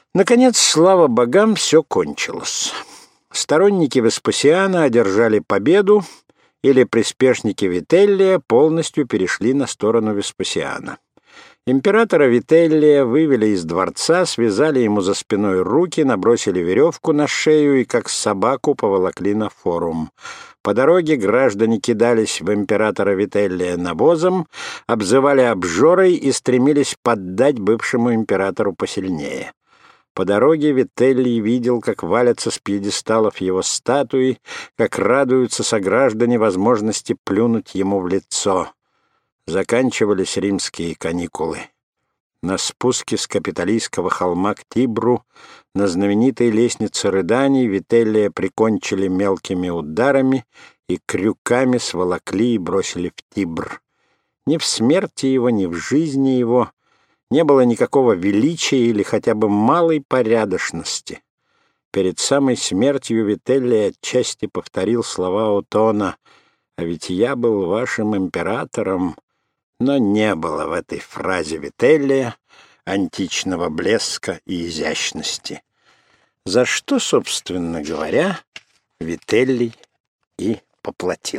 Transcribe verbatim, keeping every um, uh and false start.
Наконец, слава богам, все кончилось. Сторонники Веспасиана одержали победу, или приспешники Вителлия полностью перешли на сторону Веспасиана. Императора Вителлия вывели из дворца, связали ему за спиной руки, набросили веревку на шею и, как собаку, поволокли на форум. По дороге граждане кидались в императора Вителлия навозом, обзывали обжорой и стремились поддать бывшему императору посильнее. По дороге Вителлий видел, как валятся с пьедесталов его статуи, как радуются сограждане возможности плюнуть ему в лицо. Заканчивались римские каникулы. На спуске с Капитолийского холма к Тибру, на знаменитой лестнице рыданий, Вителлия прикончили мелкими ударами и крюками сволокли и бросили в Тибр. Ни в смерти его, ни в жизни его не было никакого величия или хотя бы малой порядочности. Перед самой смертью Вителлий отчасти повторил слова Отона: «А ведь я был вашим императором». Но не было в этой фразе Вителлия античного блеска и изящности, за что, собственно говоря, Вителлий и поплатился.